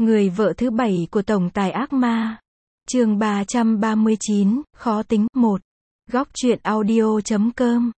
Người vợ thứ 7 của tổng tài ác ma. Chương 339, khó tính. 1. Góc truyện audio.com.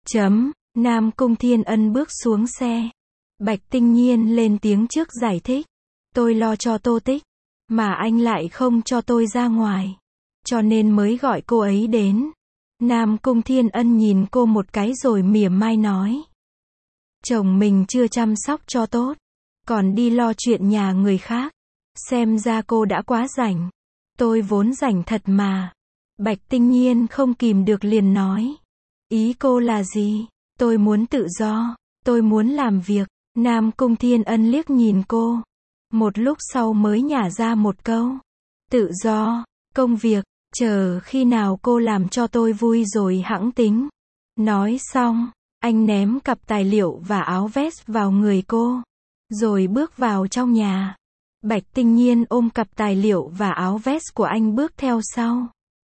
Nam Cung Thiên Ân bước xuống xe. Bạch Tinh Nhiên lên tiếng trước giải thích. Tôi lo cho Tô Tích, mà anh lại không cho tôi ra ngoài, cho nên mới gọi cô ấy đến. Nam Cung Thiên Ân nhìn cô một cái rồi mỉa mai nói. Chồng mình chưa chăm sóc cho tốt, còn đi lo chuyện nhà người khác. Xem ra cô đã quá rảnh. Tôi vốn rảnh thật mà. Bạch Tinh Nhiên không kìm được liền nói. Ý cô là gì? Tôi muốn tự do. Tôi muốn làm việc. Nam Cung Thiên Ân liếc nhìn cô. Một lúc sau mới nhả ra một câu. Tự do, công việc, chờ khi nào cô làm cho tôi vui rồi hẵng tính. Nói xong, anh ném cặp tài liệu và áo vest vào người cô, rồi bước vào trong nhà. Bạch Tinh Nhiên ôm cặp tài liệu và áo vest của anh bước theo sau.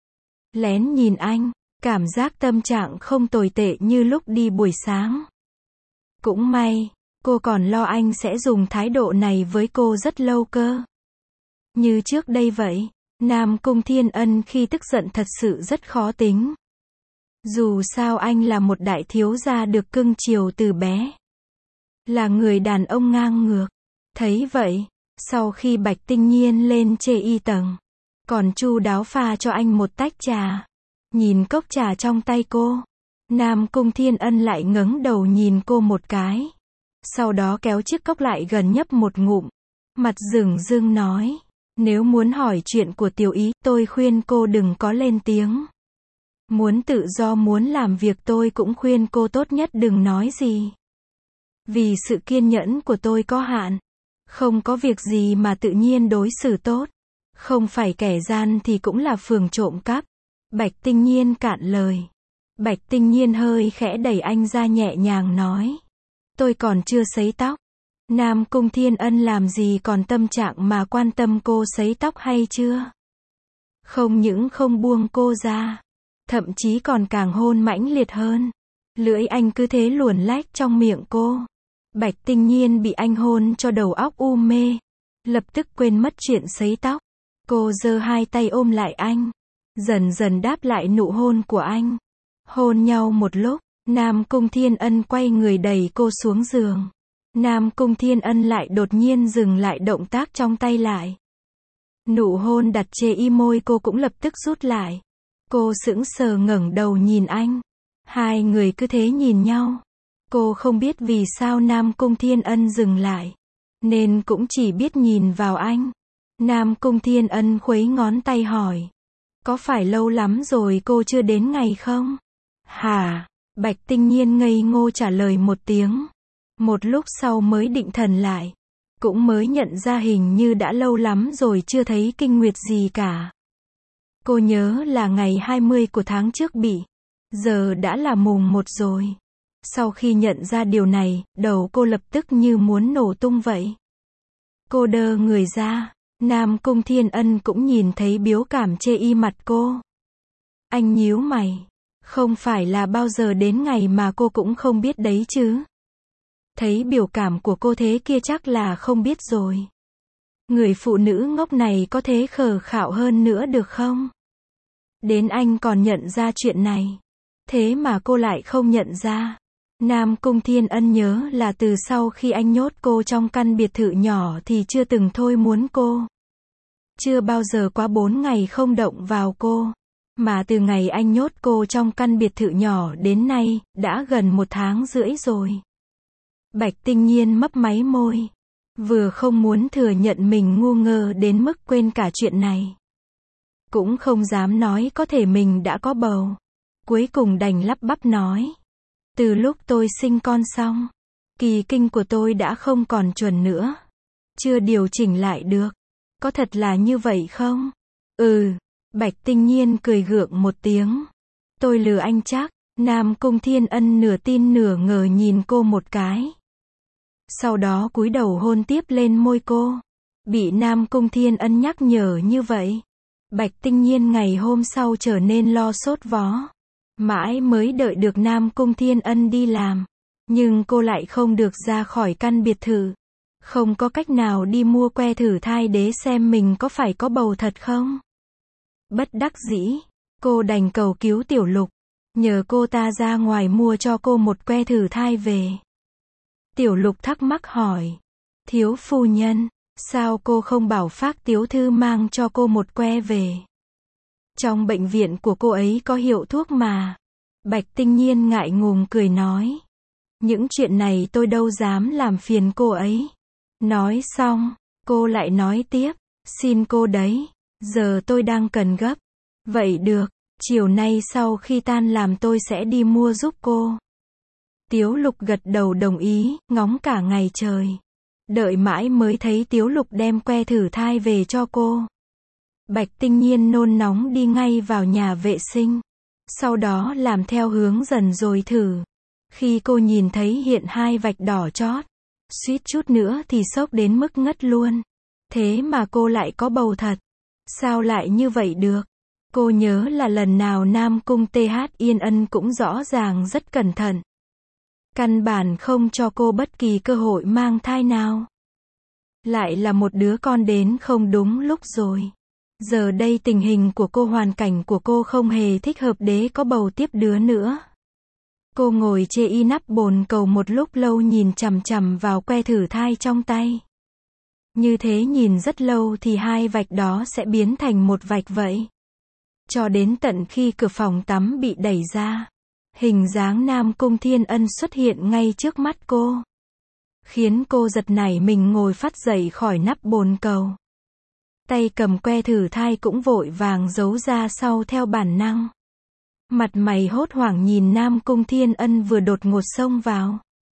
Lén nhìn anh, cảm giác tâm trạng không tồi tệ như lúc đi buổi sáng. Cũng may, cô còn lo anh sẽ dùng thái độ này với cô rất lâu cơ. Như trước đây vậy, Nam Cung Thiên Ân khi tức giận thật sự rất khó tính. Dù sao anh là một đại thiếu gia được cưng chiều từ bé. Là người đàn ông ngang ngược. Thấy vậy, sau khi Bạch Tinh Nhiên lên chê y tầng, còn chu đáo pha cho anh một tách trà. Nhìn cốc trà trong tay cô, Nam Cung Thiên Ân lại ngẩng đầu nhìn cô một cái. Sau đó kéo chiếc cốc lại gần nhấp một ngụm. Mặt dửng dưng nói. Nếu muốn hỏi chuyện của Tiểu Ý, tôi khuyên cô đừng có lên tiếng. Muốn tự do muốn làm việc tôi cũng khuyên cô tốt nhất đừng nói gì. Vì sự kiên nhẫn của tôi có hạn. Không có việc gì mà tự nhiên đối xử tốt. Không phải kẻ gian thì cũng là phường trộm cắp. Bạch Tinh Nhiên cạn lời. Bạch Tinh Nhiên hơi khẽ đẩy anh ra nhẹ nhàng nói. Tôi còn chưa sấy tóc. Nam Cung Thiên Ân làm gì còn tâm trạng mà quan tâm cô sấy tóc hay chưa. Không những không buông cô ra, thậm chí còn càng hôn mãnh liệt hơn. Lưỡi anh cứ thế luồn lách trong miệng cô. Bạch Tinh Nhiên bị anh hôn cho đầu óc u mê, lập tức quên mất chuyện sấy tóc. Cô giơ hai tay ôm lại anh, dần dần đáp lại nụ hôn của anh. Hôn nhau một lúc, Nam Cung Thiên Ân quay người đẩy cô xuống giường. Nam Cung Thiên Ân lại đột nhiên dừng lại động tác trong tay lại. Nụ hôn đặt chê y môi cô cũng lập tức rút lại. Cô sững sờ ngẩng đầu nhìn anh. Hai người cứ thế nhìn nhau. Cô không biết vì sao Nam Cung Thiên Ân dừng lại, nên cũng chỉ biết nhìn vào anh. Nam Cung Thiên Ân khuấy ngón tay hỏi. Có phải lâu lắm rồi cô chưa đến ngày không? Hả? Bạch Tinh Nhiên ngây ngô trả lời một tiếng. Một lúc sau mới định thần lại. Cũng mới nhận ra hình như đã lâu lắm rồi chưa thấy kinh nguyệt gì cả. Cô nhớ là ngày 20 của tháng trước bị. Giờ đã là mùng 1 rồi. Sau khi nhận ra điều này, đầu cô lập tức như muốn nổ tung vậy. Cô đơ người ra. Nam Cung Thiên Ân cũng nhìn thấy biểu cảm chê y mặt cô. Anh nhíu mày. Không phải là bao giờ đến ngày mà cô cũng không biết đấy chứ. Thấy biểu cảm của cô thế kia chắc là không biết rồi. Người phụ nữ ngốc này có thế khờ khạo hơn nữa được không? Đến anh còn nhận ra chuyện này. Thế mà cô lại không nhận ra. Nam Cung Thiên Ân nhớ là từ sau khi anh nhốt cô trong căn biệt thự nhỏ thì chưa từng thôi muốn cô. Chưa bao giờ quá 4 ngày không động vào cô. Mà từ ngày anh nhốt cô trong căn biệt thự nhỏ đến nay, đã gần 1 tháng rưỡi rồi. Bạch Tinh Nhiên mấp máy môi. Vừa không muốn thừa nhận mình ngu ngơ đến mức quên cả chuyện này. Cũng không dám nói có thể mình đã có bầu. Cuối cùng đành lắp bắp nói. Từ lúc tôi sinh con xong, kỳ kinh của tôi đã không còn chuẩn nữa. Chưa điều chỉnh lại được. Có thật là như vậy không? Ừ. Bạch Tinh Nhiên cười gượng một tiếng. Tôi lừa anh chắc. Nam Cung Thiên Ân nửa tin nửa ngờ nhìn cô một cái. Sau đó cúi đầu hôn tiếp lên môi cô. Bị Nam Cung Thiên Ân nhắc nhở như vậy, Bạch Tinh Nhiên ngày hôm sau trở nên lo sốt vó. Mãi mới đợi được Nam Cung Thiên Ân đi làm. Nhưng cô lại không được ra khỏi căn biệt thự. Không có cách nào đi mua que thử thai để xem mình có phải có bầu thật không? Bất đắc dĩ, cô đành cầu cứu Tiểu Lục, nhờ cô ta ra ngoài mua cho cô một que thử thai về. Tiểu Lục thắc mắc hỏi, thiếu phu nhân, sao cô không bảo Phác tiểu thư mang cho cô một que về? Trong bệnh viện của cô ấy có hiệu thuốc mà. Bạch Tinh Nhiên ngại ngùng cười nói, những chuyện này tôi đâu dám làm phiền cô ấy. Nói xong, cô lại nói tiếp, xin cô đấy, giờ tôi đang cần gấp. Vậy được, chiều nay sau khi tan làm tôi sẽ đi mua giúp cô. Tiếu Lục gật đầu đồng ý, ngóng cả ngày trời. Đợi mãi mới thấy Tiếu Lục đem que thử thai về cho cô. Bạch Tinh Nhiên nôn nóng đi ngay vào nhà vệ sinh. Sau đó làm theo hướng dẫn rồi thử. Khi cô nhìn thấy hiện 2 vạch đỏ chót, suýt chút nữa thì sốc đến mức ngất luôn. Thế mà cô lại có bầu thật. Sao lại như vậy được? Cô nhớ là lần nào Nam Cung TH Yên Ân cũng rõ ràng rất cẩn thận. Căn bản không cho cô bất kỳ cơ hội mang thai nào. Lại là một đứa con đến không đúng lúc rồi. Giờ đây tình hình của cô, hoàn cảnh của cô không hề thích hợp để có bầu tiếp đứa nữa. Cô ngồi chê y nắp bồn cầu một lúc lâu nhìn chằm chằm vào que thử thai trong tay. Như thế nhìn rất lâu thì 2 vạch đó sẽ biến thành một vạch vậy. Cho đến tận khi cửa phòng tắm bị đẩy ra. Hình dáng Nam Cung Thiên Ân xuất hiện ngay trước mắt cô. Khiến cô giật nảy mình ngồi phắt dậy khỏi nắp bồn cầu. Tay cầm que thử thai cũng vội vàng giấu ra sau theo bản năng. Mặt mày hốt hoảng nhìn Nam Cung Thiên Ân vừa đột ngột xông vào.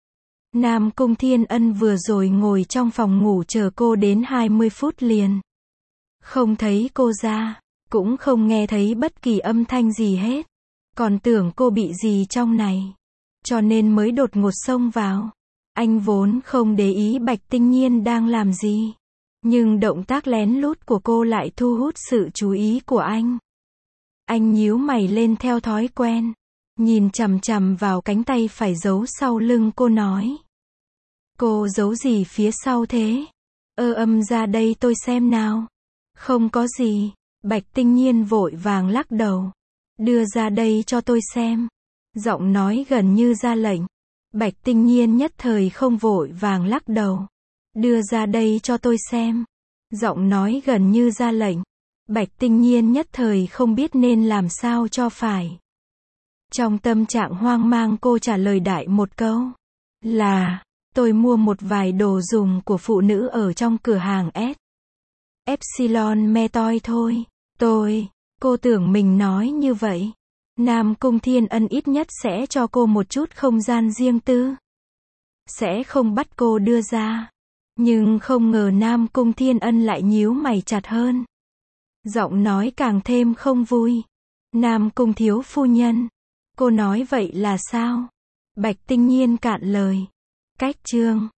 Nam Cung Thiên Ân vừa rồi ngồi trong phòng ngủ chờ cô đến 20 phút liền. Không thấy cô ra, cũng không nghe thấy bất kỳ âm thanh gì hết. Còn tưởng cô bị gì trong này. Cho nên mới đột ngột xông vào. Anh vốn không để ý Bạch Tinh Nhiên đang làm gì. Nhưng động tác lén lút của cô lại thu hút sự chú ý của anh. Anh nhíu mày lên theo thói quen. Nhìn chằm chằm vào cánh tay phải giấu sau lưng cô nói. Cô giấu gì phía sau thế? Ra đây tôi xem nào. Không có gì. Bạch Tinh Nhiên vội vàng lắc đầu. Đưa ra đây cho tôi xem. Giọng nói gần như ra lệnh. Bạch Tinh Nhiên nhất thời không vội vàng lắc đầu. Đưa ra đây cho tôi xem. Giọng nói gần như ra lệnh. Bạch Tinh Nhiên nhất thời không biết nên làm sao cho phải. Trong tâm trạng hoang mang cô trả lời đại một câu. Là, tôi mua một vài đồ dùng của phụ nữ ở trong cửa hàng S. Epsilon Metoy thôi. Cô tưởng mình nói như vậy. Nam Cung Thiên Ân ít nhất sẽ cho cô một chút không gian riêng tư. Sẽ không bắt cô đưa ra. Nhưng không ngờ Nam Cung Thiên Ân lại nhíu mày chặt hơn. Giọng nói càng thêm không vui. Nam Cung thiếu phu nhân. Cô nói vậy là sao? Bạch Tinh Nhiên cạn lời. Cách chương